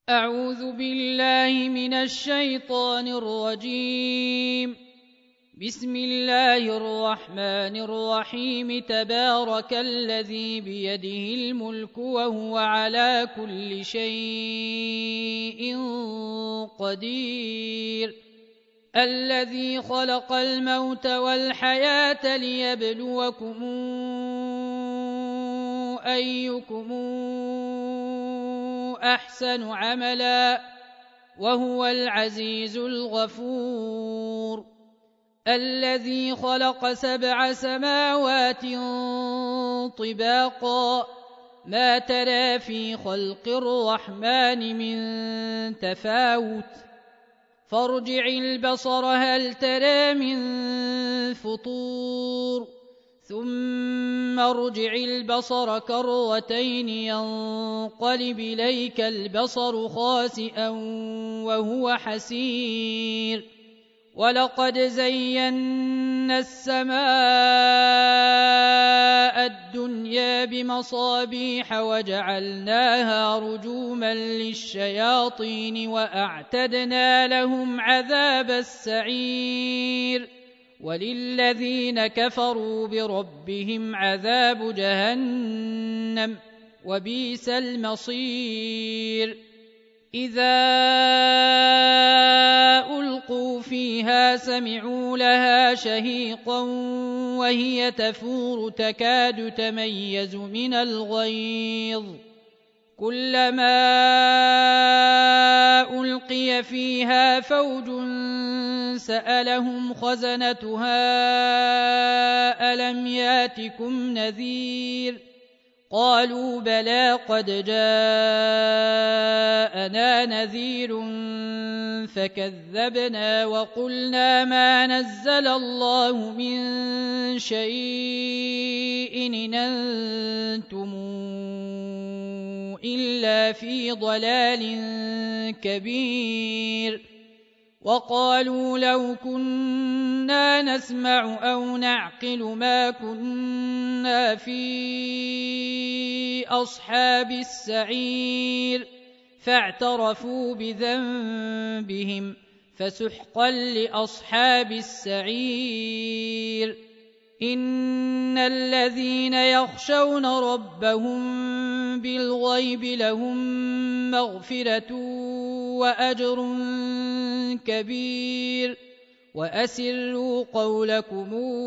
أعوذ بالله من الشيطان الرجيم. بسم الله الرحمن الرحيم. تبارك الذي بيده الملك وهو على كل شيء قدير. الذي خلق الموت والحياة ليبلوكم أيكم أحسن عملا وهو العزيز الغفور. الذي خلق 7 سماوات طباقا ما ترى في خلق الرحمن من تفاوت فارجع البصر هل ترى من فطور ثم ارجع البصر كرتين ينقلب إليك البصر خاسئا وهو حسير. ولقد زينا السماء الدنيا بمصابيح وجعلناها رجوما للشياطين وأعتدنا لهم عذاب السعير. وللذين كفروا بربهم عذاب جهنم وبئس المصير. إذا ألقوا فيها سمعوا لها شهيقا وهي تفور تكاد تميز من الغيظ. كلما ألقي فيها فوج سألهم خزنتها ألم ياتكم نذير قالوا بلى قد جاءنا نذير فكذبنا وقلنا ما نزل الله من شيء إن أنتم إلا في ضلال كبير. وقالوا لو كنا نسمع أو نعقل ما كنا في أصحاب السعير فاعترفوا بذنبهم فسحقا لأصحاب السعير. إن الذين يخشون ربهم بالغيب لهم مغفرة وأجر كبير. وأسروا قولكم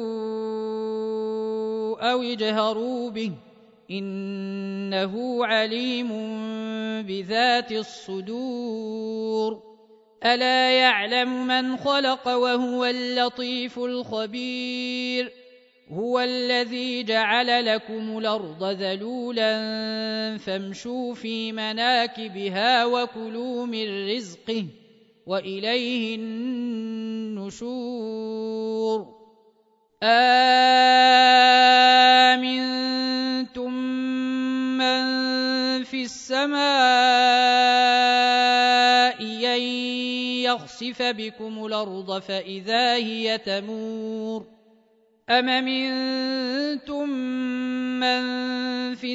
أو اجهروا به إنه عليم بذات الصدور. ألا يعلم من خلق وهو اللطيف الخبير. هو الذي جعل لكم الأرض ذلولا فامشوا في مناكبها وكلوا من رزقه وإليه النشور. آمنتم من في السماء أن يخسف بكم الأرض فإذا هي تمور أم أمنتم من في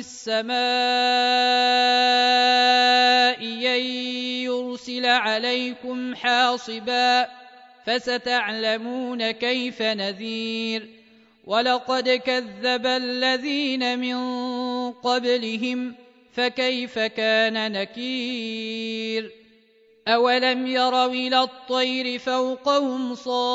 السماء أن يرسل عليكم حاصبا فستعلمون كيف نذير. ولقد كذب الذين من قبلهم فكيف كان نكير. أولم يروا إلى الطير فوقهم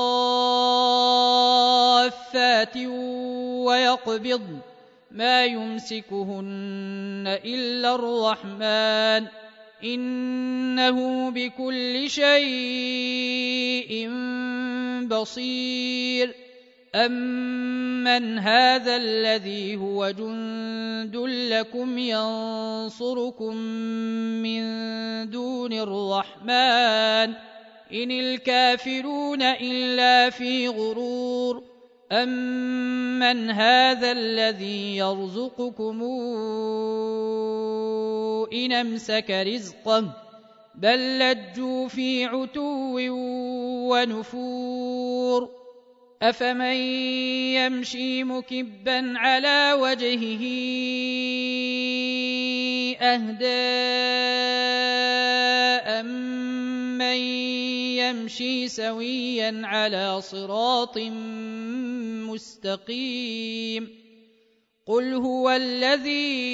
صافات ويقبضن ما يمسكهن إلا الرحمن إنه بكل شيء بصير. أمن هذا الذي هو جند لكم ينصركم من دون الرحمن إن الكافرون إلا في غرور. أمن هذا الذي يرزقكم إن أمسك رزقه بل لجوا في عتو ونفور. أفمن يمشي مكبا على وجهه أهدى يمشي سويا على صراط مستقيم. قل هو الذي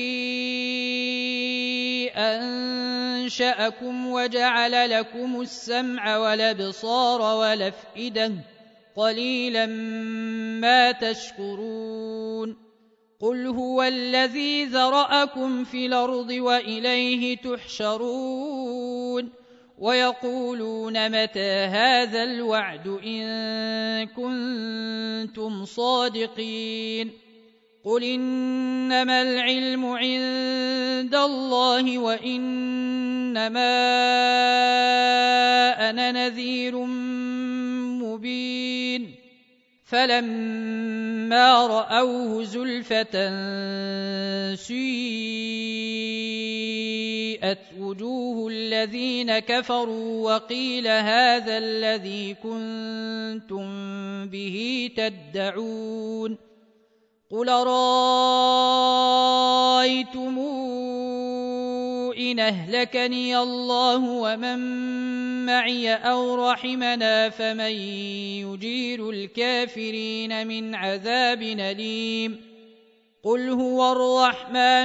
أنشأكم وجعل لكم السمع والأبصار والأفئدة قليلا ما تشكرون. قل هو الذي ذرأكم في الأرض وإليه تحشرون. ويقولون متى هذا الوعد إن كنتم صادقين. قل إنما العلم عند الله وإنما أنا نذير مبين. فلما رأوه زلفة سيئت وجوه الذين كفروا وقيل هذا الذي كنتم به تدعون. قل رأيتم إن أهلكني الله ومن معي أو رحمنا فمن يجير الكافرين من عذاب أليم. قل هو الرحمن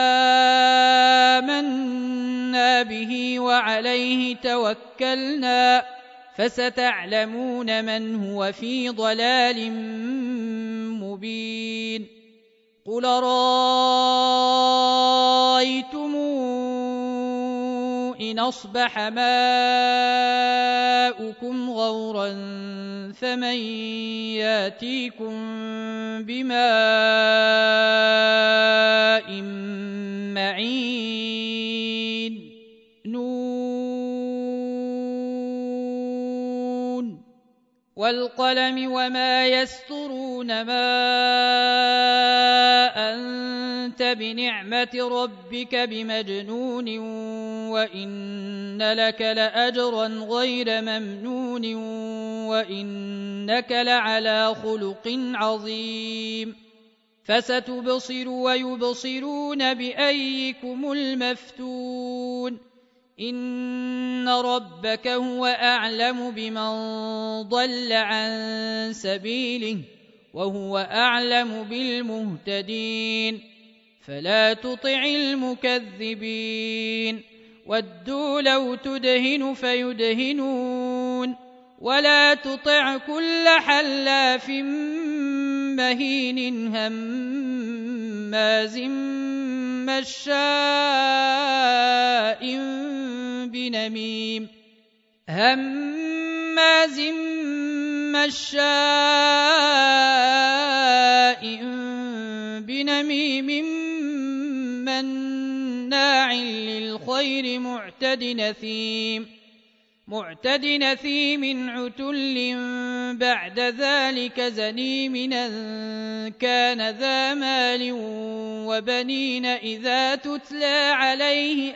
آمنا به وعليه توكلنا فستعلمون من هو في ضلال مبين. قل رأيتم إن أصبح ماؤكم غورا فمن ياتيكم بماء معين. نون والقلم وما يسطرون ما أنت بنعمة ربك بمجنون وإن لك لأجرا غير ممنون وإنك لعلى خلق عظيم. فستبصر ويبصرون بأيكم المفتون. إن ربك هو أعلم بمن ضل عن سبيله وهو أعلم بالمهتدين. فلا تطع المكذبين. ودوا لو تدهن فيدهنون. ولا تطع كل حلاف مهين هماز مشاء بنميم مناع للخير معتد نثيم عتل بعد ذلك زنيم أن كان ذا مال وبنين إذا تتلى عليه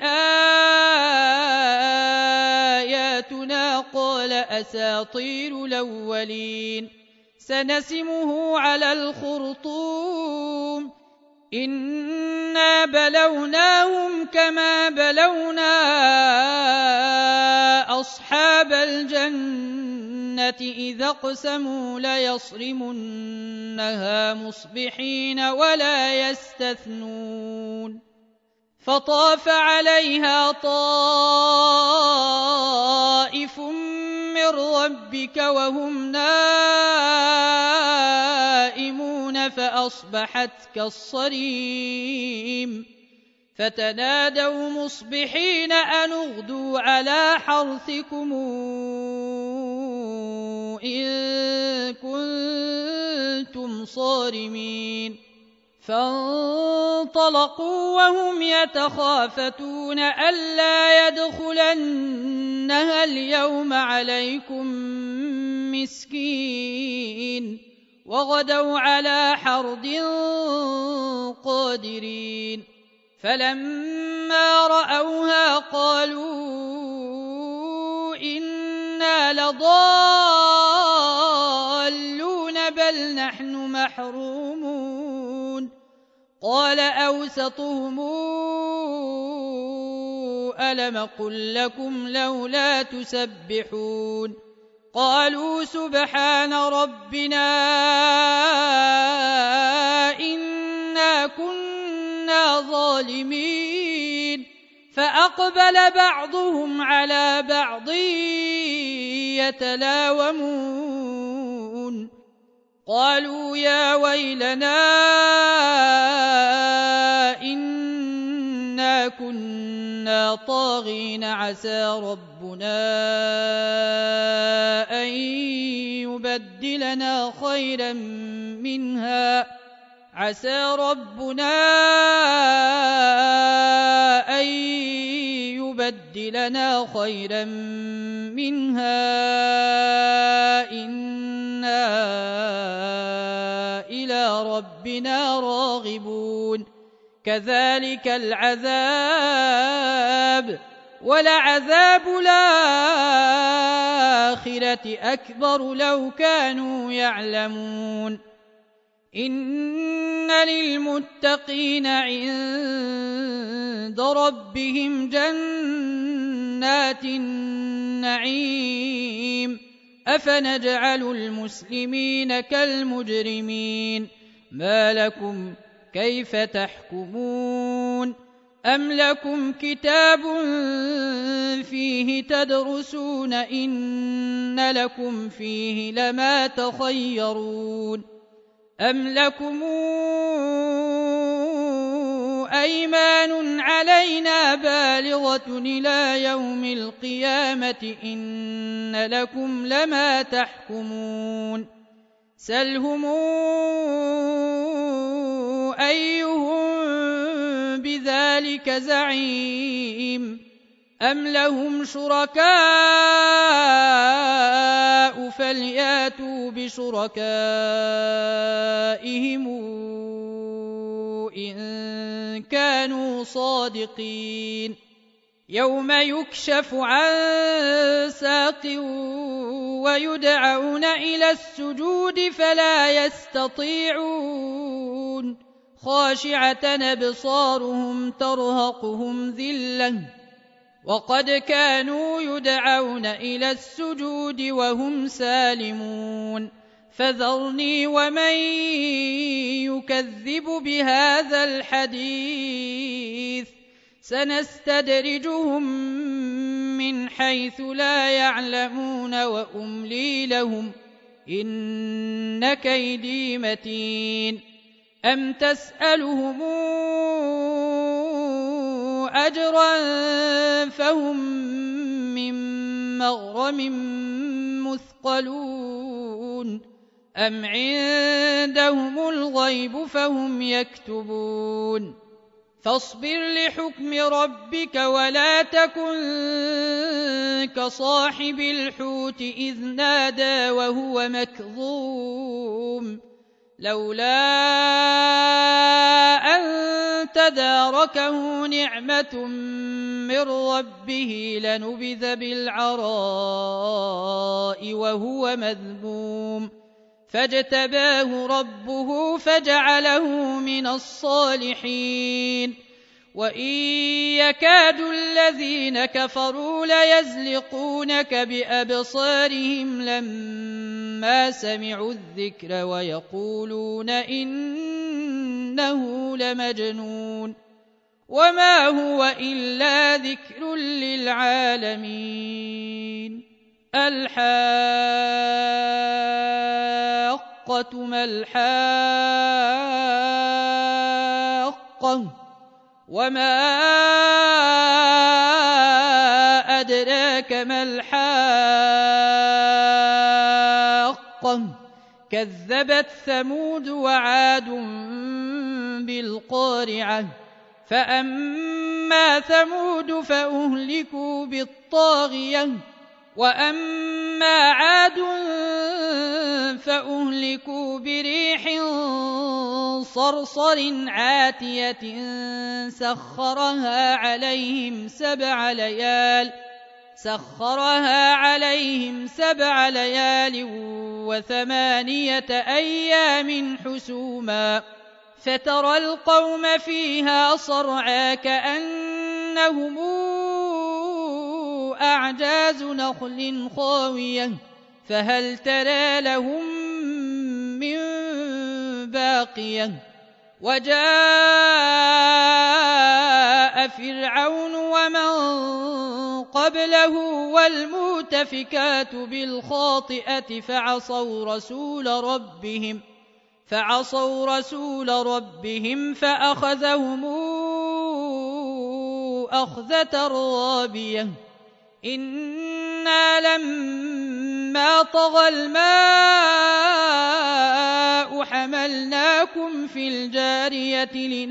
آياتنا قال أساطير الأولين. سنسمه على الخرطوم. إنا بلوناهم كما بلونا أصحاب الجنة إذا اقسموا ليصرمنها مصبحين ولا يستثنون. فطاف عليها طائف من ربك وهم نائمون فأصبحت كالصريم. فتنادوا مصبحين أن اغدوا على حرثكم إن كنتم صارمين. فانطلقوا وهم يتخافتون ألا يدخلنها اليوم عليكم مسكين. وغدوا على حرد قادرين. فلما رأوها قالوا إنا لضالون بل نحن محرومون. قال أوسطهم ألم قل لكم لولا تسبحون قالوا سبحان ربنا إنا كنا ظالمين فأقبل بعضهم على بعض يتلاومون قالوا يا ويلنا إنا كنا طاغين عسى ربنا أن يبدلنا خيرا منها إنا إلى ربنا راغبون كذلك العذاب ولعذاب الآخرة أكبر لو كانوا يعلمون إن للمتقين عند ربهم جنات النعيم أفنجعل المسلمين كالمجرمين ما لكم كيف تحكمون أم لكم كتاب فيه تدرسون إن لكم فيه لما تخيرون أم لكم أيمان علينا بالغة إلى يوم القيامة إن لكم لما تحكمون سلهم أيهم بذلك زعيم أم لهم شركاء فلياتوا بشركائهم إن كانوا صادقين يوم يكشف عن ساق ويدعون إلى السجود فلا يستطيعون خاشعة أبصارهم ترهقهم ذلة وقد كانوا يدعون إلى السجود وهم سالمون فذرني ومن يكذب بهذا الحديث سنستدرجهم من حيث لا يعلمون وأملي لهم إن كيدي متين أم تسألهم أجرا فهم من مغرم مثقلون أم عندهم الغيب فهم يكتبون فاصبر لحكم ربك ولا تكن كصاحب الحوت إذ نادى وهو مكظوم لولا أن تداركه نعمة من ربه لنبذ بالعراء وهو مذموم فاجتباه ربه فجعله من الصالحين وإن يكاد الذين كفروا ليزلقونك بأبصارهم لما سمعوا الذكر ويقولون إنه لمجنون وما هو إلا ذكر للعالمين الحاقة ما الحاقة وما أدراك ما الحاقة كذبت ثمود وعاد بالقارعة فأما ثمود فأهلكوا بالطاغية وأما عاد فأهلكوا بريح صرصر عاتية سخرها عليهم سبع ليال و8 أيام حسوما فترى القوم فيها صرعى كأنهم أعجاز نخل خاوية فهل ترى لهم من باقية وجاء فرعون ومن قبله والمؤتفكات بالخاطئة فعصوا رسول ربهم فأخذهم أخذة رابية إنا لما طغى الماء حملناكم في الجارية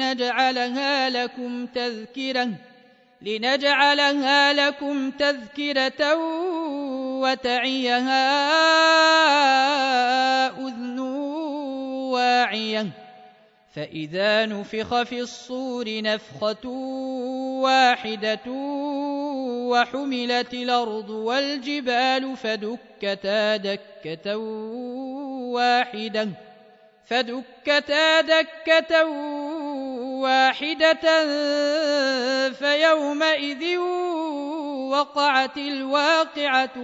لنجعلها لكم تذكرة وتعيها أذن واعية فإذا نفخ في الصور نفخة واحدة وحملت الأرض والجبال فدكتا دكة واحدة فيومئذ وقعت الواقعة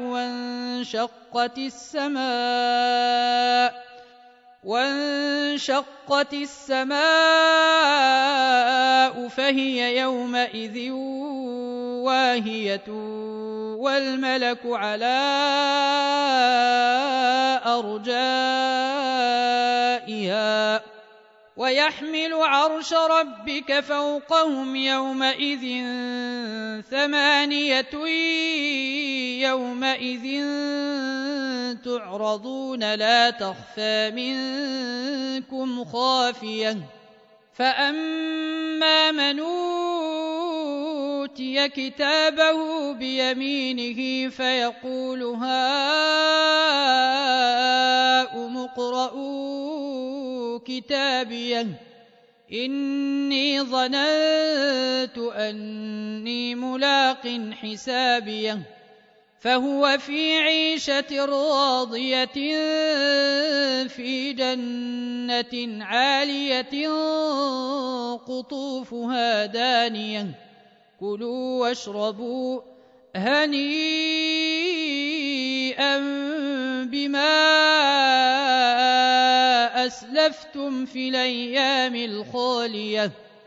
وانشقت السماء فهي يومئذ واهية والملك على أرجائها ويحمل عرش ربك فوقهم يومئذ ثمانية يومئذ تعرضون لا تخفى منكم خافية فأما من أوتي كتابه بيمينه فيقول هاؤم اقرءوا كتابيه إني ظننت أني ملاق حسابيه فهو في عيشة راضية في جنة عالية قطوفها دانية كلوا واشربوا هنيئا بما أسلفتم في الأيام الخالية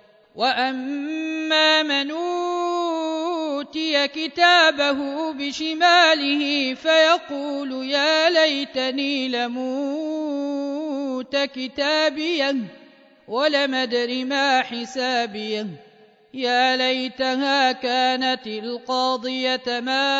وأما من أوتي كتابه بشماله فيقول يا ليتني لموت كتابيه ولم أدر ما حسابيه يا ليتها كانت القاضية ما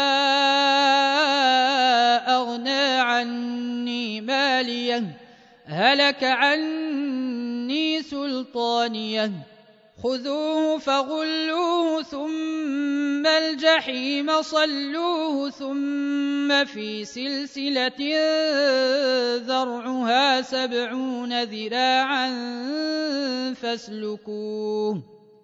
أغنى عني ماليه هلك عني سلطانيه خذوه فغلوه ثم الجحيم صلوه ثم في سلسلة ذرعها 70 ذراعا فاسلكوه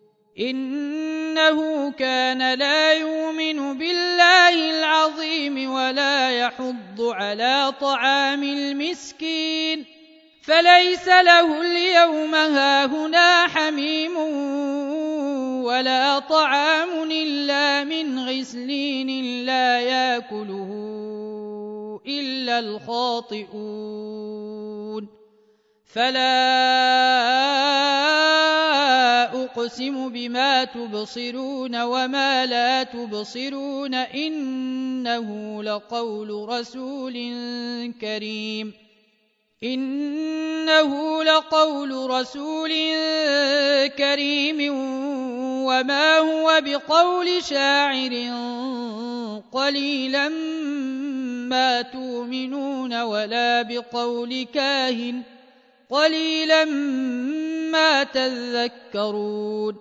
إنه كان لا يؤمن بالله العظيم ولا يحض على طعام المسكين فليس له اليوم هاهنا حميم ولا طعام إلا من غسلين لا يأكله إلا الخاطئون فلا أقسم بما تبصرون وما لا تبصرون إنه لقول رسول كريم وما هو بقول شاعر قليلا ما تؤمنون ولا بقول كاهن قليلا ما تذكرون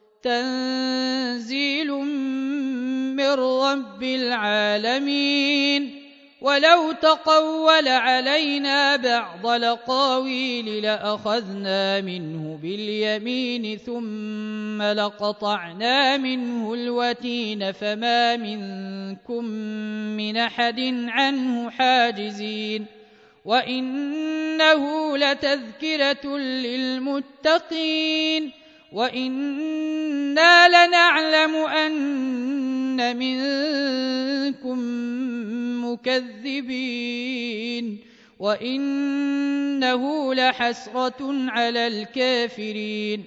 تنزيل من رب العالمين ولو تقول علينا بعض الأقاويل لأخذنا منه باليمين ثم لقطعنا منه الوتين فما منكم من أحد عنه حاجزين وإنه لتذكرة للمتقين وإنا لنعلم أن منكم مكذبين وإنه لحسرة على الكافرين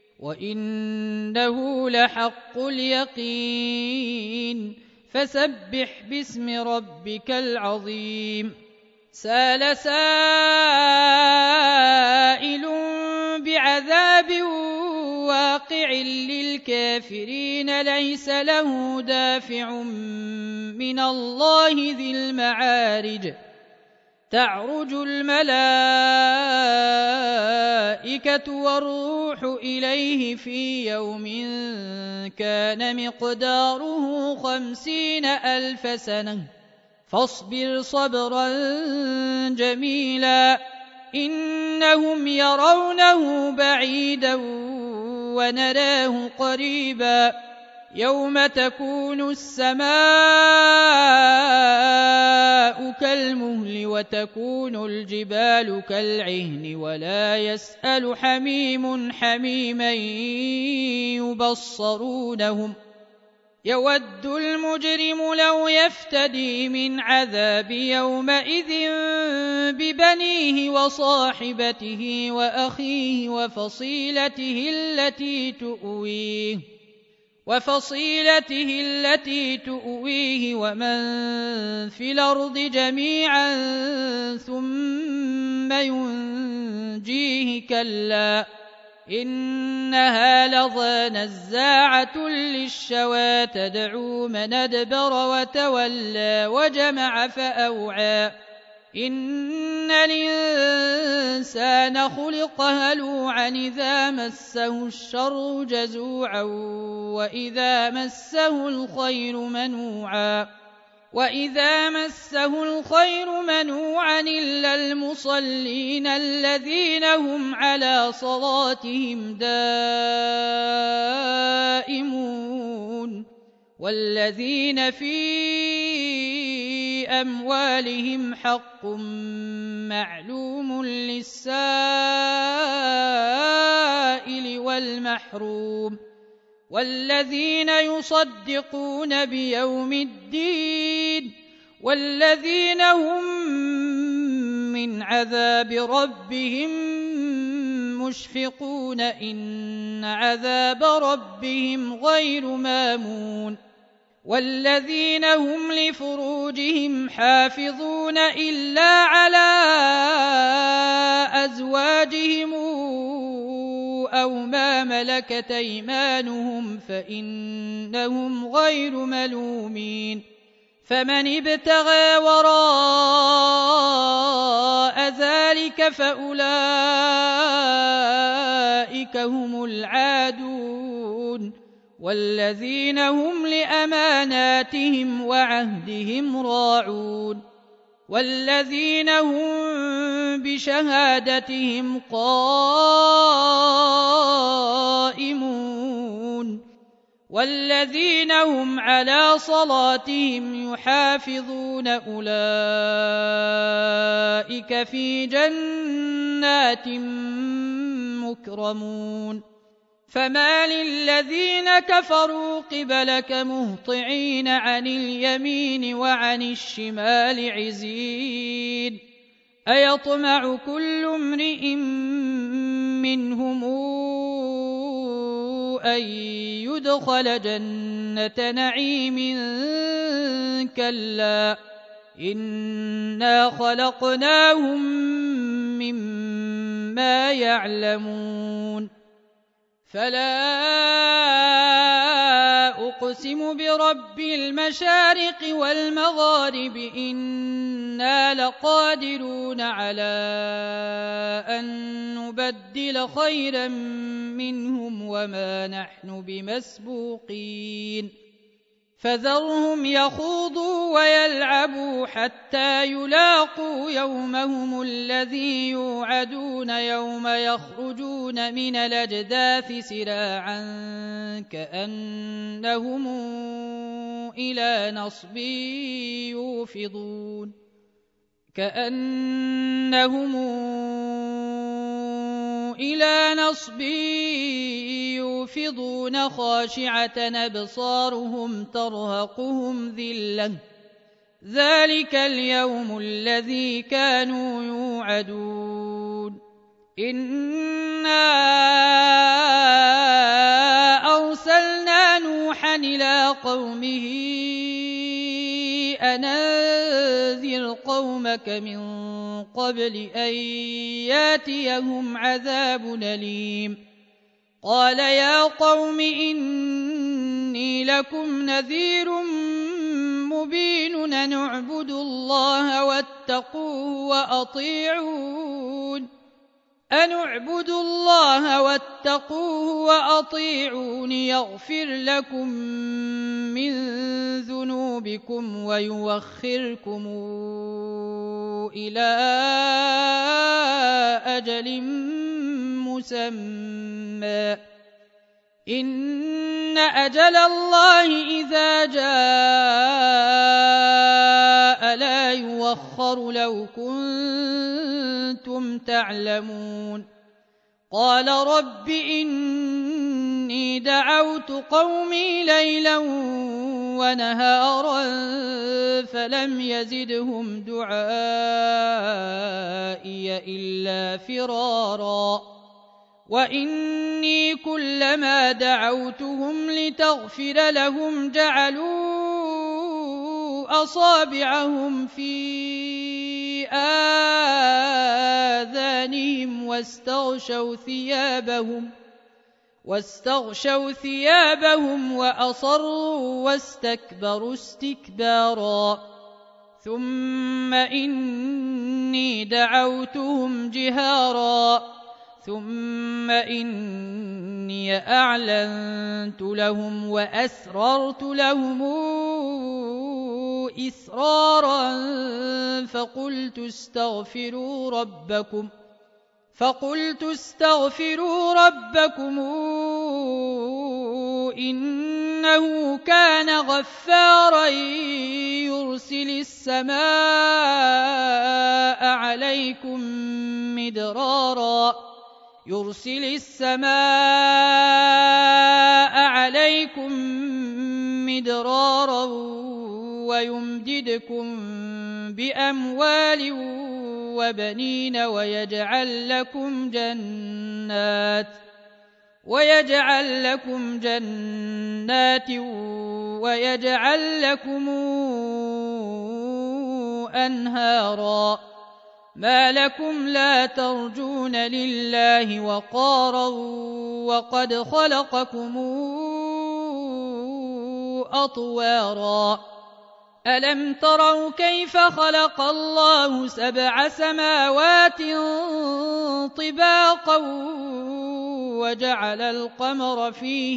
وإنه لحق اليقين فسبح باسم ربك العظيم سأل سائل بعذاب واقع للكافرين ليس له دافع من الله ذي المعارج تعرج الملائكة والروح إليه في يوم كان مقداره 50,000 سنة فاصبر صبرا جميلا إنهم يرونه بعيدا ونراه قريبا يوم تكون السماء كالمهل وتكون الجبال كالعهن ولا يسأل حميم حميما يبصرونهم يود المجرم لو يفتدي من عذاب يومئذ ببنيه وصاحبته وأخيه وفصيلته التي تؤويه ومن في الأرض جميعا ثم ينجيه كلا إنها لظى نزاعة للشوى تدعو من أدبر وتولى وجمع فأوعى إن الإنسان خلق هلوعا إذا مسه الشر جزوعا وإذا مسه الخير منوعا إلا المصلين الذين هم على صلاتهم دائمون والذين في أموالهم حق معلوم للسائل والمحروم والذين يصدقون بيوم الدين والذين هم من عذاب ربهم مشفقون إن عذاب ربهم غير مامون والذين هم لفروجهم حافظون إلا على أزواجهم أو ما ملكت أيمانهم فإنهم غير ملومين فمن ابتغى وراء ذلك فأولئك هم العادون والذين هم لأماناتهم وعهدهم راعون والذين هم بشهادتهم قائمون والذين هم على صلاتهم يحافظون أولئك في جنات مكرمون فما للذين كفروا قبلك مهطعين عن اليمين وعن الشمال عزين أيطمع كل امرئ منهم أن يدخل جنة نعيم كلا إنا خلقناهم مما يعلمون فلا أقسم برب المشارق والمغارب إنا لقادرون على أن نبدل خيرا منهم وما نحن بمسبوقين فذرهم يخوضوا ويلعبوا حتى يلاقوا يومهم الذي يوعدون يوم يخرجون من الأجداث سراعا كأنهم إلى إلى نصب يوفضون خاشعة أبصارهم ترهقهم ذلة ذلك اليوم الذي كانوا يوعدون إنا أرسلنا نوحا إلى قومه أن أنذر قومك من قبل أن ياتيهم عذاب أليم قال يا قوم إني لكم نذير مبين أن اعبدوا الله واتقوه وأطيعون يغفر لكم من ذنوبكم ويوخركم إلى أجل مسمى إن أجل الله إذا جاء لا يوخر لو كنتم تعلمون قال رب إني دعوت قومي ليلا ونهارا فلم يزدهم دعائي إلا فرارا وإني كلما دعوتهم لتغفر لهم جعلوا أصابعهم في آذانهم واستغشوا ثيابهم وأصروا واستكبروا استكبارا ثم إني دعوتهم جهارا ثم إني أعلنت لهم وأسررت لهم إسرارا فقلت استغفروا ربكم إنه كان غفارا يرسل السماء عليكم مدرارا ويمددكم بأموال وبنين ويجعل لكم جنات ويجعل لكم أنهارا ما لكم لا ترجون لله وقارا وقد خلقكم أطوارا ألم تروا كيف خلق الله 7 سماوات طباقا وجعل القمر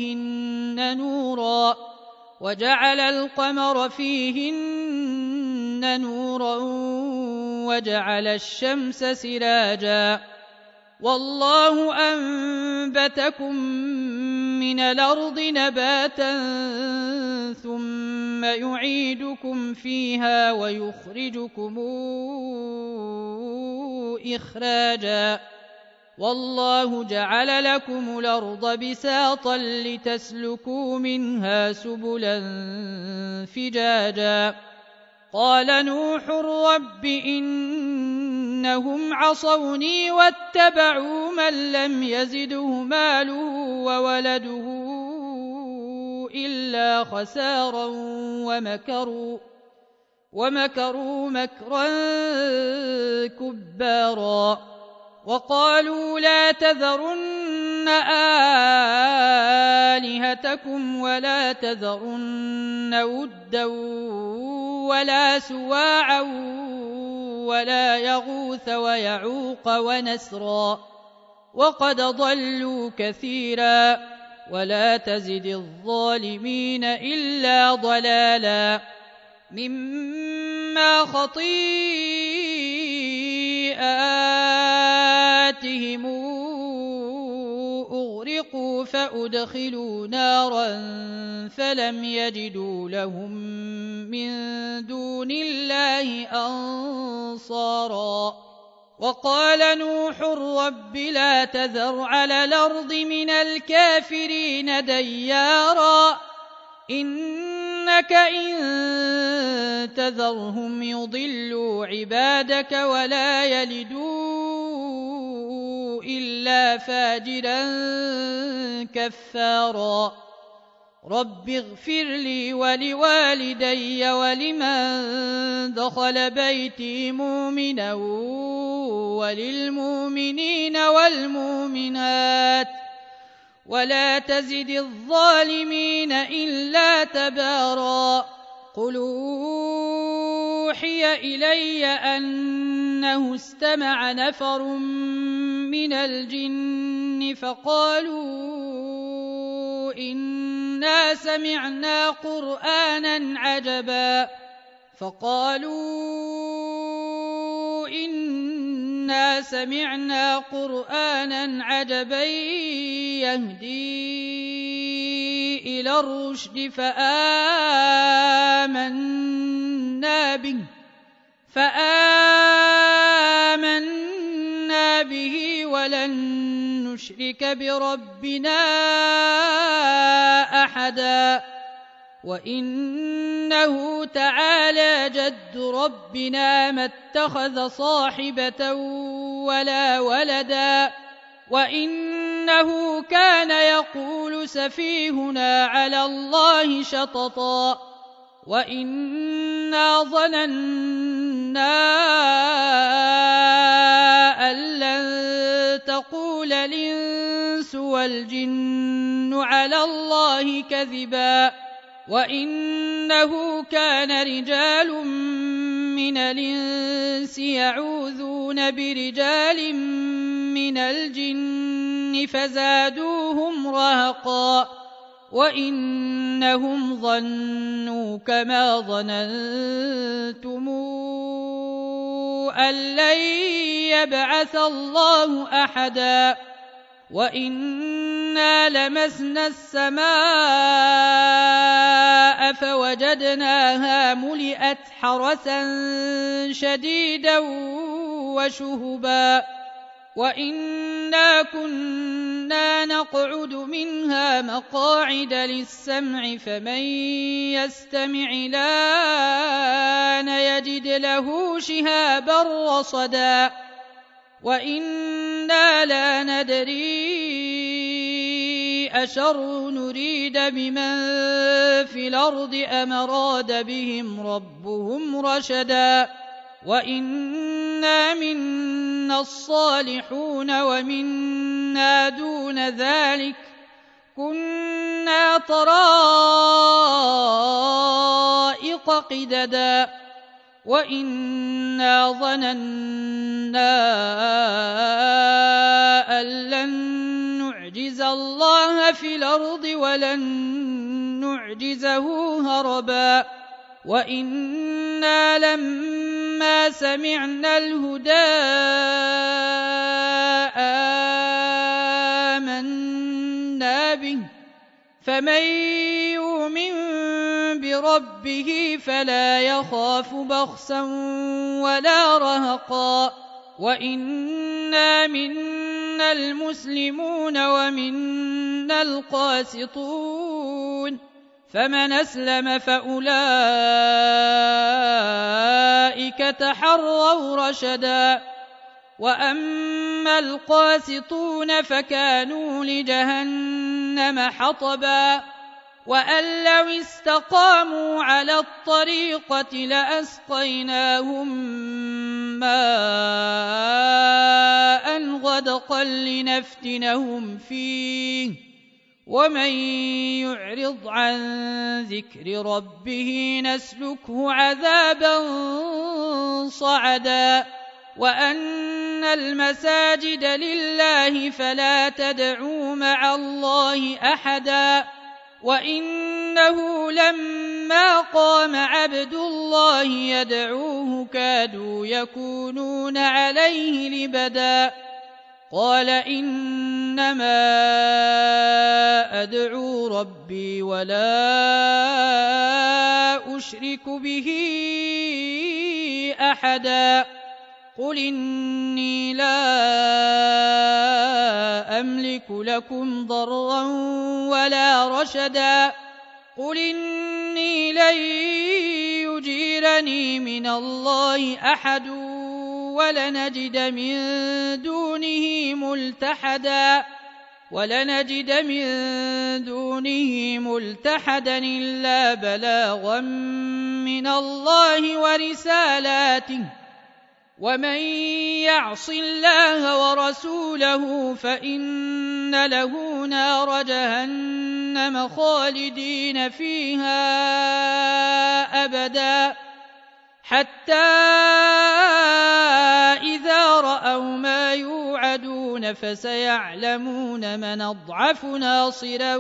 فيهن نورا وجعل الشمس سراجا والله أنبتكم من الأرض نباتا ثم يعيدكم فيها ويخرجكم إخراجا والله جعل لكم الأرض بساطا لتسلكوا منها سبلا فجاجا قال نوح رب إنهم عصوني واتبعوا من لم يزده ماله وولده إلا خسارا ومكروا مكرا كبارا وقالوا لا تذرن آلهتكم ولا تذرن ودا ولا سواعا ولا يغوث ويعوق ونسرا وقد ضلوا كثيرا ولا تزد الظالمين إلا ضلالا مما خطيئاتهم أغرقوا فأدخلوا نارا فلم يجدوا لهم من دون الله أنصارا وقال نوح رب لا تذر على الأرض من الكافرين ديارا إنك إن تذرهم يضلوا عبادك ولا يلدوا إلا فاجرا كفارا رب اغفر لي ولوالدي ولمن دخل بيتي مؤمنا وللمؤمنين والمؤمنات ولا تزد الظالمين إلا تبارا قل أوحي إلي أنه استمع نفر من الجن فقالوا إنا سمعنا قرآنا عجبا يهدي إلى الرشد فآمنا به ولن نشرك بربنا أحدا وإنه تعالى جد ربنا ما اتخذ صاحبة ولا ولدا وإنه كان يقول سفيهنا على الله شططا وإنا ظننا أن لن تقول الإنس والجن على الله كذبا وإنه كان رجال من الإنس يعوذون برجال من الجن فزادوهم رهقا وإنهم ظنوا كما ظننتم أن لن يبعث الله أحدا وإنا لمسنا السماء فوجدناها ملئت حرسا شديدا وشهبا وإنا كنا نقعد منها مقاعد للسمع فمن يستمع الآن يجد له شهابا رصدا وإنا لا ندري أشر نريد بمن في الأرض أم أراد بهم ربهم رشدا وإنا منا الصالحون ومنا دون ذلك كنا طرائق قددا وإنا ظننا أن لن نعجز الله في الأرض ولن نعجزه هربا وإنا لما سمعنا الهدى آمنا به فمن يؤمن بربه فلا يخاف بخسا ولا رهقا وإنا منا المسلمون ومنا القاسطون فمن أسلم فأولئك تحروا رشدا وأما القاسطون فكانوا لجهنم حطبا وأن لو استقاموا على الطريقة لأسقيناهم ماء غدقا لنفتنهم فيه ومن يعرض عن ذكر ربه نسلكه عذابا صعدا وأن المساجد لله فلا تدعوا مع الله أحدا وإنه لما قام عبد الله يدعوه كادوا يكونون عليه لبدا قال إنما أدعو ربي ولا أشرك به أحدا قل إني لا أملك لكم ضرا ولا رشدا قل إني لن يجيرني من الله أحد ولنجد من دونه ملتحدا إلا بلاغا من الله ورسالاته ومن يعص الله ورسوله فإن له نار جهنم خالدين فيها أبدا حتى إذا رأوا ما يوعدون فسيعلمون من أضعف ناصرا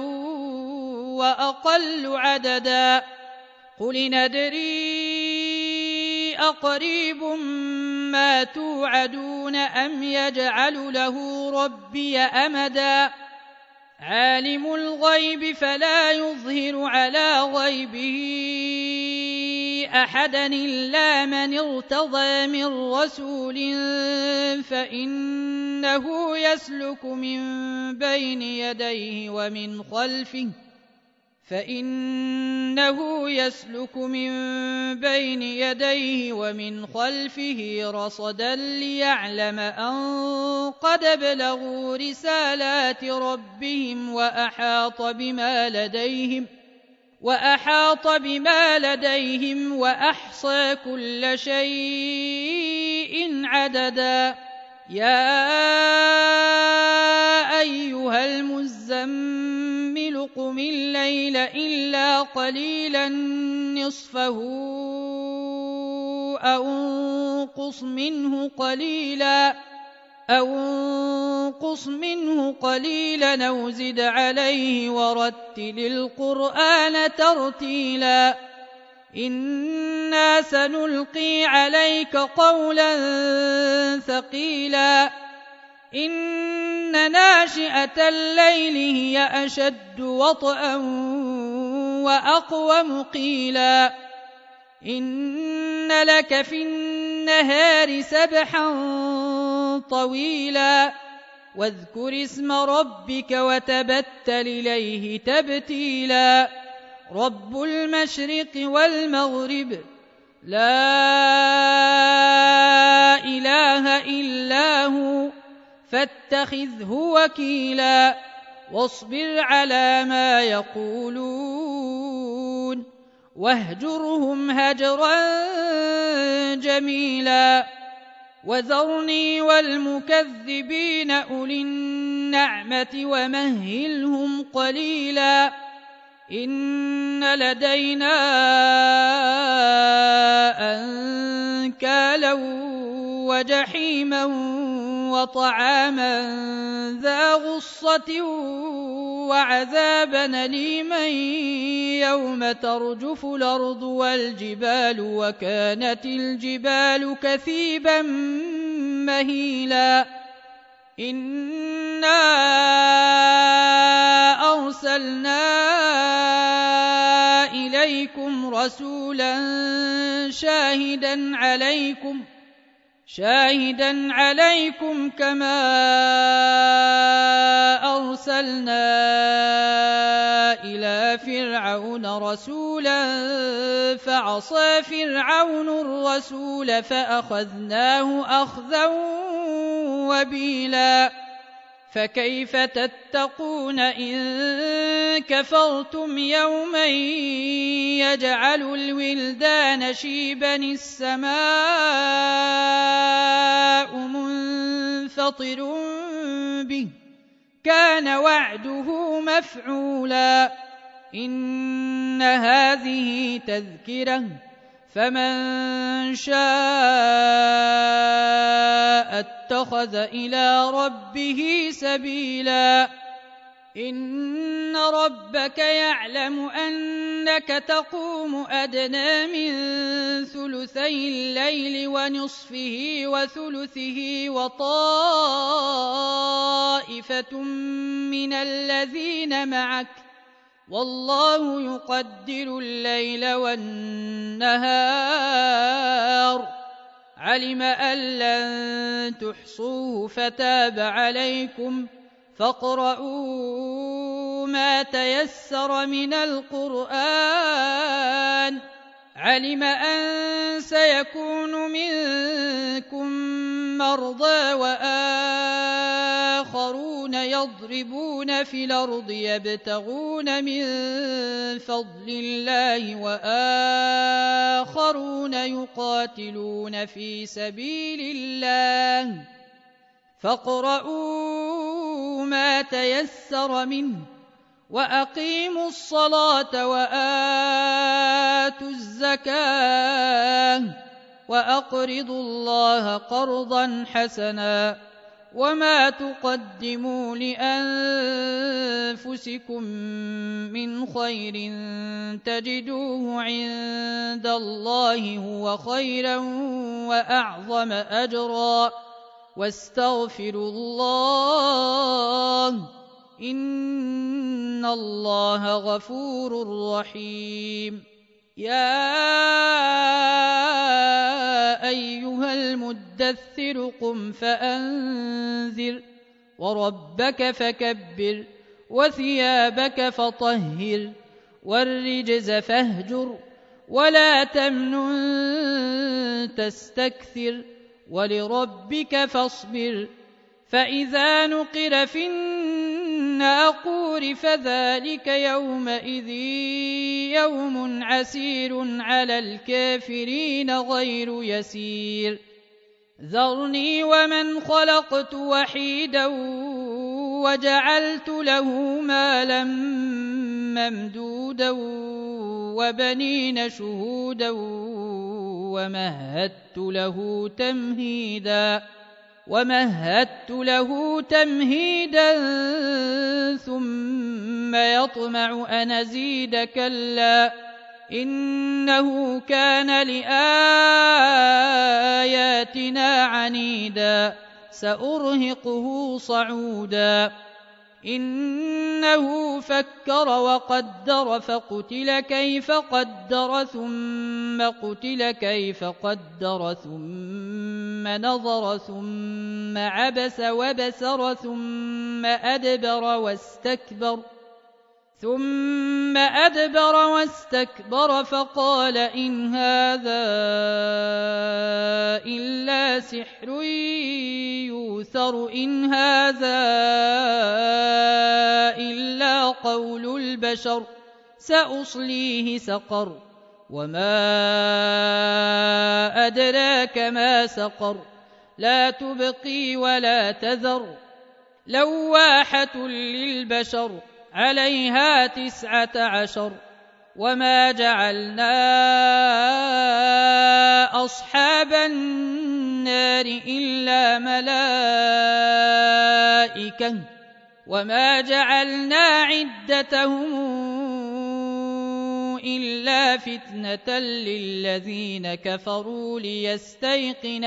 وأقل عددا قل ندري أقريب ما توعدون أم يجعل له ربي أمدا عالم الغيب فلا يظهر على غيبه أحدا إلا من ارتضى من رسول فإنه يسلك من بين يديه ومن خلفه رصدا ليعلم أن قد بلغوا رسالات ربهم وأحاط بما لديهم وأحصى كل شيء عددا يا أيها المزمل قم الليل إلا قليلا نصفه أو انقص منه قليلا أو زد عليه ورتل القرآن ترتيلا إنا سنلقي عليك قولا ثقيلا إن ناشئة الليل هي أشد وطئا وأقوم قيلا إن لك في النهار سبحا طويلا واذكر اسم ربك وتبتل إليه تبتيلا رب المشرق والمغرب لا إله إلا هو فاتخذه وكيلا واصبر على ما يقولون واهجرهم هجرا جميلا وذرني والمكذبين أولي النعمة ومهلهم قليلا إن لدينا أنكالا وجحيما وطعاما ذا غصة وعذابا أليما يوم ترجف الأرض والجبال وكانت الجبال كثيبا مهيلا إنا أرسلنا إليكم رسولا شاهدا عليكم كما أرسلنا إلى فرعون رسولا فعصى فرعون الرسول فأخذناه أخذا وبيلا فكيف تتقون إن كفرتم يوما يجعل الولدان شيبا السماء منفطر به كان وعده مفعولا إن هذه تذكرة فمن شاء اتخذ إلى ربه سبيلا إن ربك يعلم أنك تقوم أدنى من ثلثي الليل ونصفه وثلثه وطائفة من الذين معك والله يقدر الليل والنهار علم أن لن تحصوه فتاب عليكم فاقرؤوا ما تيسر من القرآن. علم أن سيكون منكم مرضى وآخرون يضربون في الأرض يبتغون من فضل الله وآخرون يقاتلون في سبيل الله فاقرؤوا ما تيسر منه وأقيموا الصلاة وآتوا الزكاة وأقرضوا الله قرضا حسنا وما تقدموا لأنفسكم من خير تجدوه عند الله هو خيرا وأعظم أجرا واستغفروا الله إن الله غفور رحيم. يا أيها المدثر قم فأنذر وربك فكبر وثيابك فطهر والرجز فاهجر ولا تمنن تستكثر ولربك فاصبر. فإذا نقر في الناقور فذلك يومئذ يوم عسير على الكافرين غير يسير. ذرني ومن خلقت وحيدا وجعلت له مالا ممدودا وبنين شهودا ومهدت له تمهيدا ثم يطمع أن أزيد كلا إنه كان لآياتنا عنيدا سأرهقه صعودا. إنه فكر وقدر فقتل كيف قدر ثم قتل كيف قدر ثم نظر ثم عبس وبسر ثم أدبر واستكبر فقال إن هذا إلا سحر يؤثر إن هذا إلا قول البشر سأصليه سقر وما أدراك ما سقر لا تبقي ولا تذر لواحة للبشر عليها 19 وما جعلنا أصحاب النار إلا ملائكة وما جعلنا عدتهم إلا فتنة للذين كفروا ليستيقن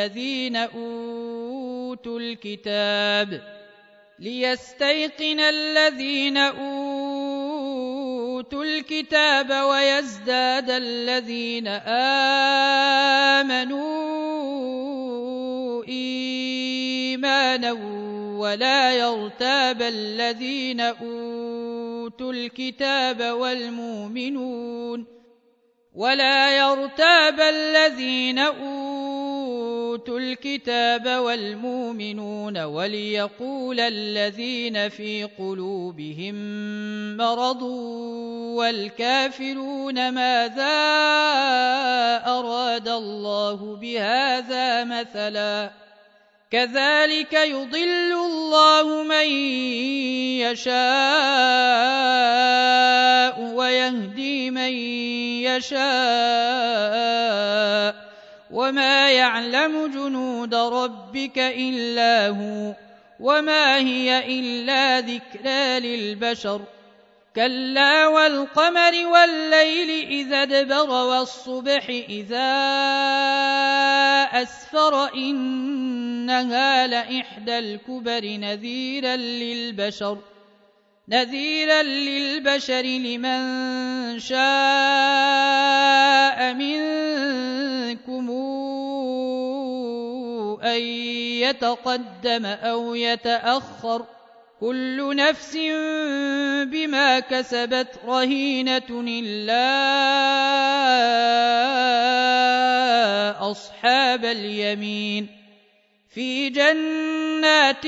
الذين أوتوا الكتاب ويزداد الذين آمنوا إيمانا ولا يرتاب الذين أوتوا الكتاب والمؤمنون وليقول الذين في قلوبهم مرض والكافرون ماذا أراد الله بهذا مثلا كذلك يضل الله من يشاء ويهدي من يشاء وما يعلم جنود ربك إلا هو وما هي إلا ذكرى للبشر كلا والقمر والليل إذا ادبر والصبح إذا أسفر إنها لإحدى الكبر نذيرا للبشر لمن شاء منكم أن يتقدم أو يتأخر كل نفس بما كسبت رهينة إلا أصحاب اليمين في جنات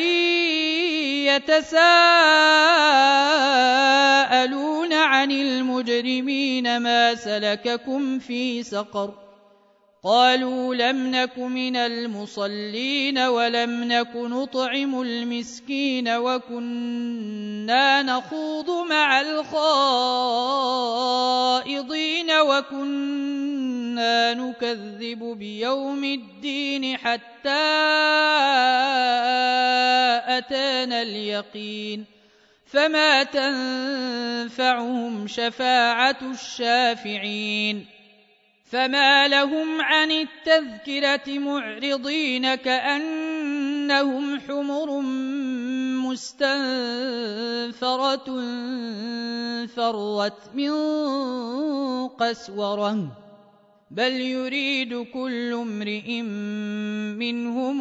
يتساءلون عن المجرمين ما سلككم في سقر قالوا لم نك من المصلين ولم نك نطعم المسكين وكنا نخوض مع الخائضين وكنا نكذب بيوم الدين حتى أتانا اليقين فما تنفعهم شفاعة الشافعين فما لهم عن التذكرة معرضين كأنهم حمر مستنفرة فرت من قسورة بل يريد كل امرئ منهم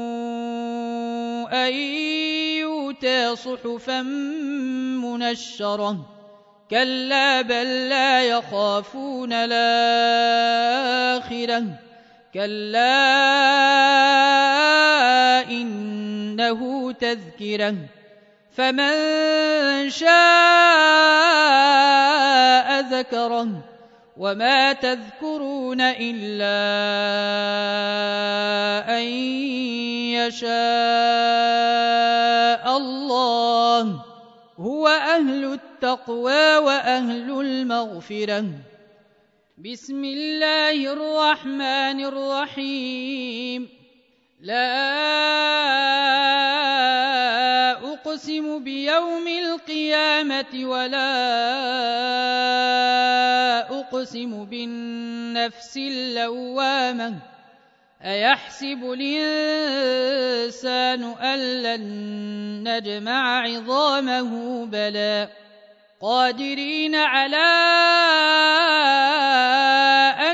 أن يؤتى صحفا منشرة كلا بل لا يخافون الآخرة كلا إنه تذكرة فمن شاء ذكره وما تذكرون إلا أن يشاء الله هو أهل التقوى وأهل المغفرة. بسم الله الرحمن الرحيم. لا أقسم بيوم القيامة ولا أقسم بالنفس اللوامة أيحسب الإنسان أن لن نجمع عظامه بلى قادرين على أن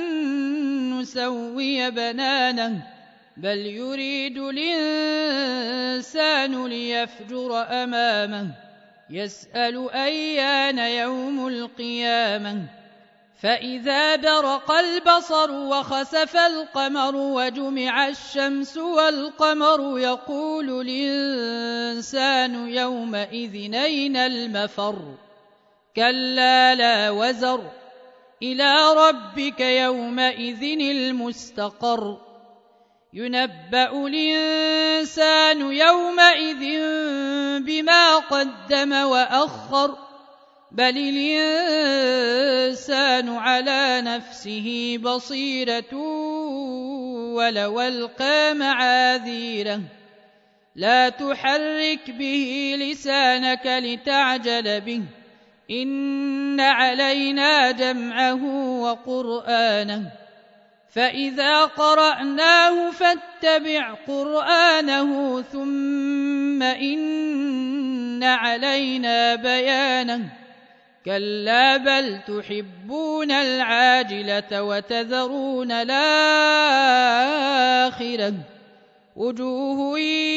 نسوي بنانه بل يريد الإنسان ليفجر أمامه يسأل أيان يوم القيامة فإذا برق البصر وخسف القمر وجمع الشمس والقمر يقول الإنسان يومئذ أين المفر كلا لا وزر إلى ربك يومئذ المستقر ينبأ الإنسان يومئذ بما قدم وأخر بل الإنسان على نفسه بصيرة ولو ألقى معاذيره لا تحرك به لسانك لتعجل به إن علينا جمعه وقرآنه فإذا قرأناه فاتبع قرآنه ثم إن علينا بيانه كلا بل تحبون العاجلة وتذرون الآخرة وجوه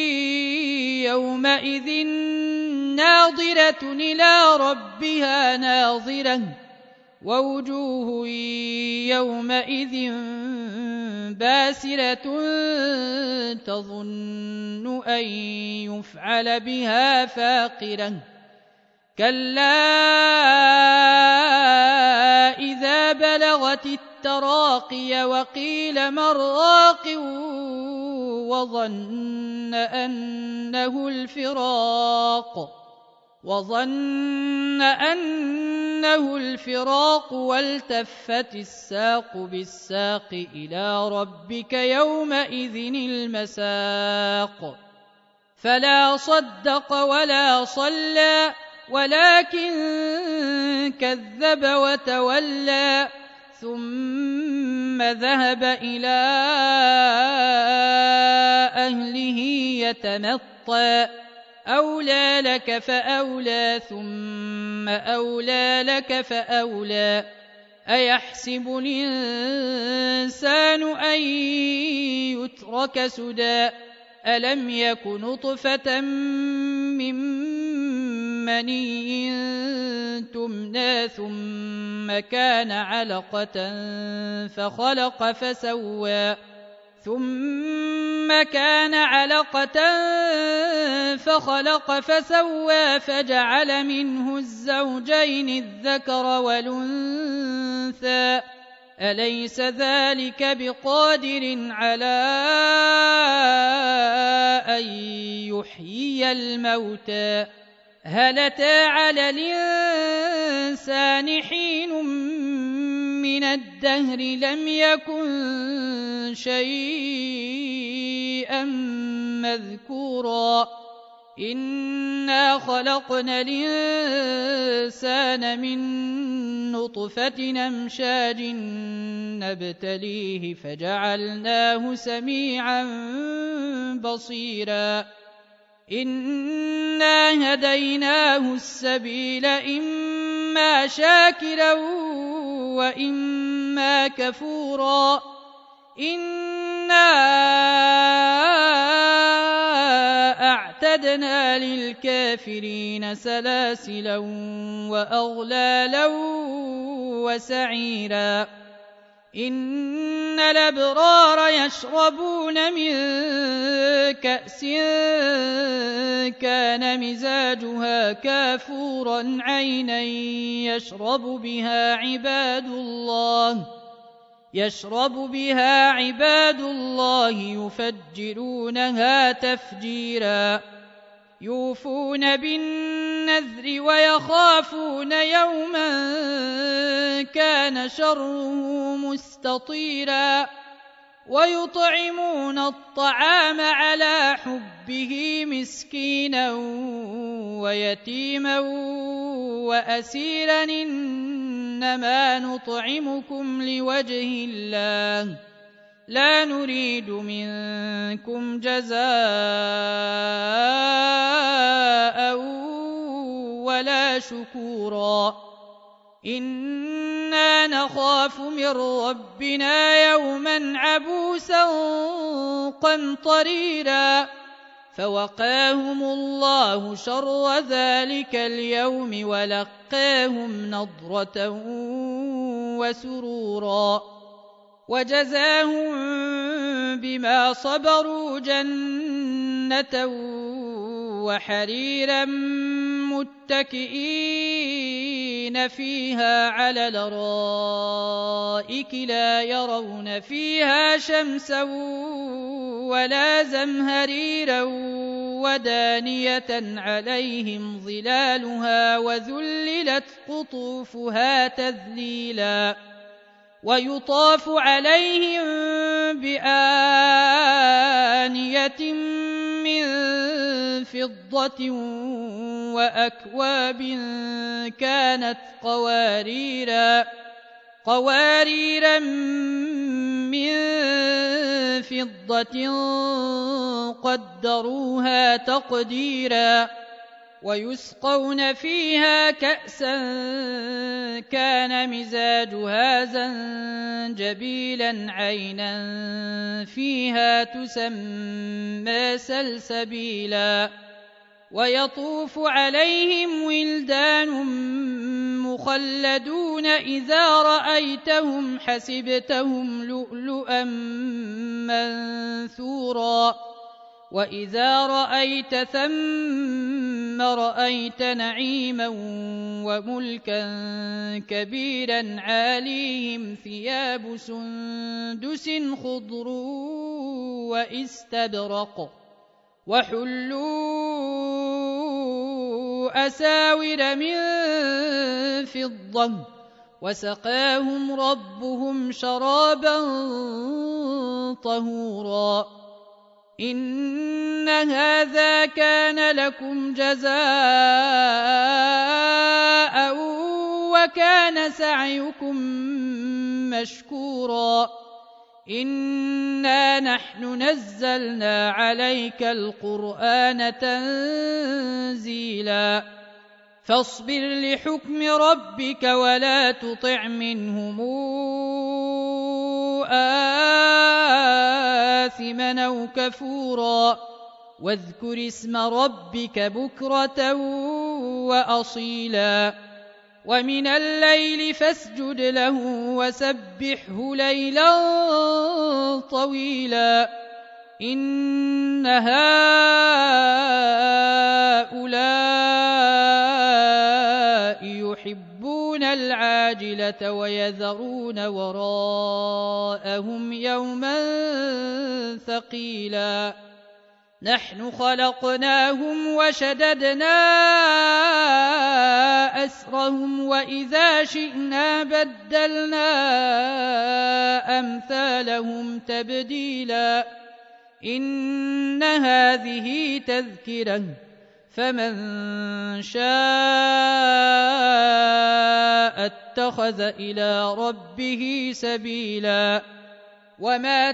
يومئذ ناظرة إلى ربها ناظرة ووجوه يومئذ باسرة تظن أن يفعل بها فاقرة كلا إذا بلغت التراقي وقيل من راق وظن أنه الفراق والتفت الساق بالساق إلى ربك يومئذ المساق فلا صدق ولا صلى ولكن كذب وتولى ثم ذهب إلى أهله يتمطى أولى لك فأولى ثم أولى لك فأولى أيحسب الإنسان أن أدرك سدى ألم يك نطفة من مني تمنى ثم كان علقة فخلق فسوى فجعل منه الزوجين الذكر والأنثى أليس ذلك بقادر على أن يحيي الموتى هل أتى على الإنسان حين من الدهر لم يكن شيئا مذكورا إنا خلقنا الإنسان من نطفة أمشاج نبتليه فجعلناه سميعا بصيرا إنا هديناه السبيل إما شاكرا وإما كفورا إنا أعتدنا للكافرين سلاسلا وأغلالا وسعيرا إن الأبرار يشربون من كأس كان مزاجها كافورا عينا يشرب بها عباد الله يفجرونها تفجيرا يوفون بالنذر ويخافون يوما كان شره مستطيرا ويطعمون الطعام على حبه مسكينا ويتيما وأسيرا إنما نطعمكم لوجه الله لا نريد منكم جزاء ولا شكورا إنا نخاف من ربنا يوما عبوسا قمطريرا فوقاهم الله شر ذلك اليوم ولقاهم نضرة وسرورا وجزاهم بما صبروا جنة وحريرا متكئين فيها على الأرائك لا يرون فيها شمسا ولا زمهريرا ودانية عليهم ظلالها وذللت قطوفها تذليلا ويطاف عليهم بآنية من فضة وأكواب كانت قواريرا من فضة قدروها تقديرا ويسقون فيها كأسا كان مزاجها زنجبيلا عينا فيها تسمى سلسبيلا ويطوف عليهم ولدان مخلدون إذا رأيتهم حسبتهم لؤلؤا منثورا وإذا رأيت ثم رأيت نعيما وملكا كبيرا عاليهم ثياب سندس خضر واستبرق وحلوا أساور من فضة وسقاهم ربهم شرابا طهورا إن هذا كان لكم جزاء وكان سعيكم مشكورا إنا نحن نزلنا عليك القرآن تنزيلا فاصبر لحكم ربك ولا تطع منهم آثما أو كفورا واذكر اسم ربك بكرة وأصيلا ومن الليل فاسجد له وسبحه ليلا طويلا إن هؤلاء يحبون العاجلة ويذرون وراءهم يوما ثقيلا نحن خلقناهم وشددنا أسرهم وإذا شئنا بدلنا أمثالهم تبديلا إن هذه تذكرة فمن شاء اتخذ إلى ربه سبيلا وما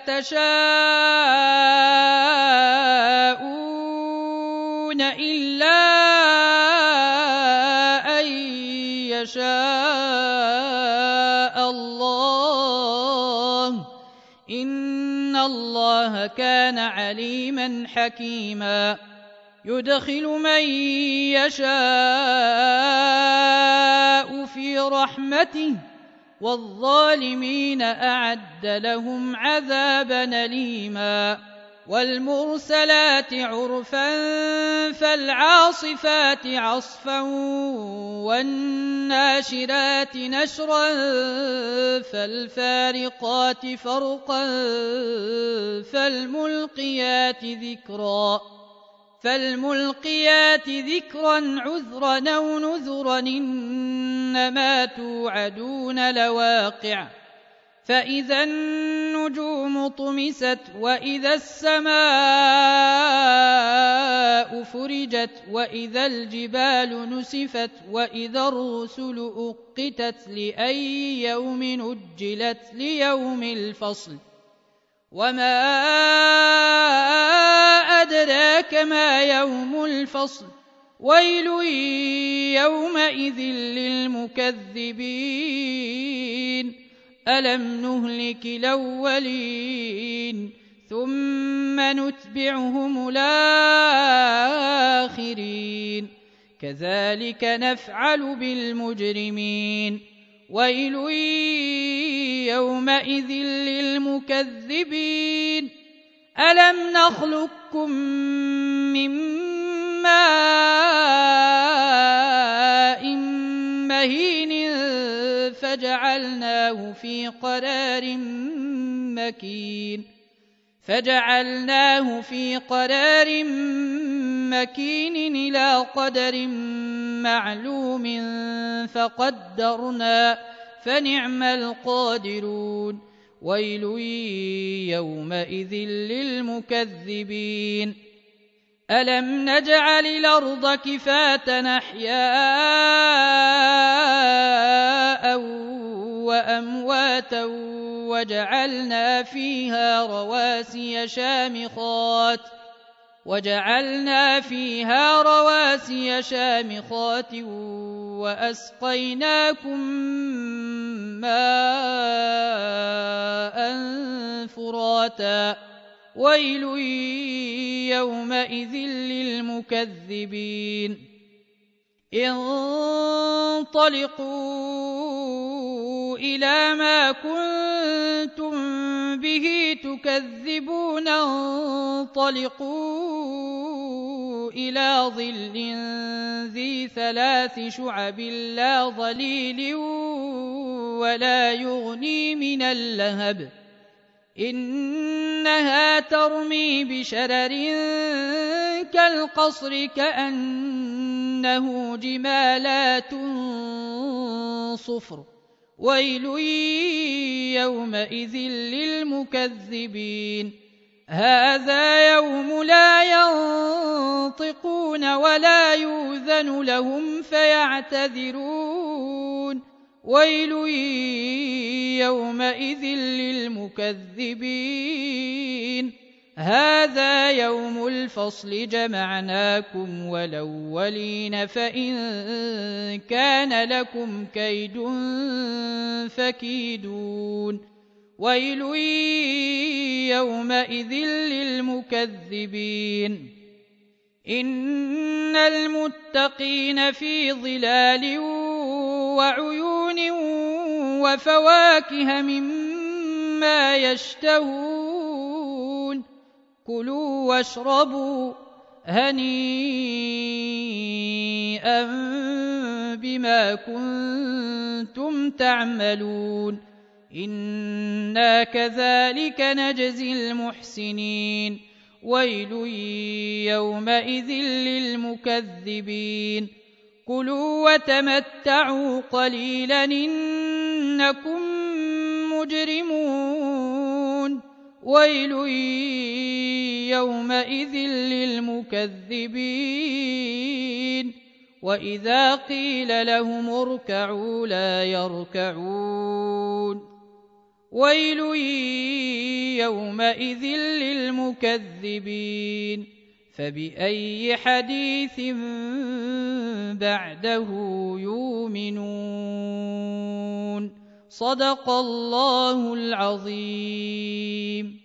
تشاءون إلا أن يشاء الله إن الله كان عليما حكيما يدخل من يشاء في رحمته والظالمين أعد لهم عذابا أليما والمرسلات عرفا فالعاصفات عصفا والناشرات نشرا فالفارقات فرقا فالملقيات ذكرا عذرا أو نذرا إنما توعدون لواقع فإذا النجوم طمست وإذا السماء فرجت وإذا الجبال نسفت وإذا الرسل أقتت لأي يوم أجلت ليوم الفصل وما أدراك ما يوم الفصل ويل يومئذ للمكذبين ألم نهلك الأولين ثم نتبعهم الآخرين كذلك نفعل بالمجرمين ويل يومئذ للمكذبين ألم نخلقكم من ماء مهين فجعلناه في قرار مكين إلى قدر معلوم فقدرنا فنعم القادرون ويل يومئذ للمكذبين ألم نجعل الأرض كفاة أحياء وأمواتا وجعلنا فيها رواسي شامخات وأسقيناكم ماء فراتا ويل يومئذ للمكذبين انطلقوا إلى ما كنتم به تكذبون انطلقوا إلى ظل ذي 3 شعب لا ظليل ولا يغني من اللهب إنها ترمي بشرر كالقصر كأنه جمالات صفر ويل يومئذ للمكذبين هذا يوم لا ينطقون ولا يؤذن لهم فيعتذرون ويل يومئذ للمكذبين هذا يوم الفصل جمعناكم والأولين فإن كان لكم كيد فكيدون ويل يومئذ للمكذبين إن المتقين في ظلال وعيون وفواكه مما يشتهون كلوا واشربوا هنيئا بما كنتم تعملون إنا كذلك نجزي المحسنين ويل يومئذ للمكذبين كلوا وتمتعوا قليلا إنكم مجرمون ويل يومئذ للمكذبين وإذا قيل لهم اركعوا لا يركعون ويل يومئذ للمكذبين فبأي حديث بعده يؤمنون صدق الله العظيم.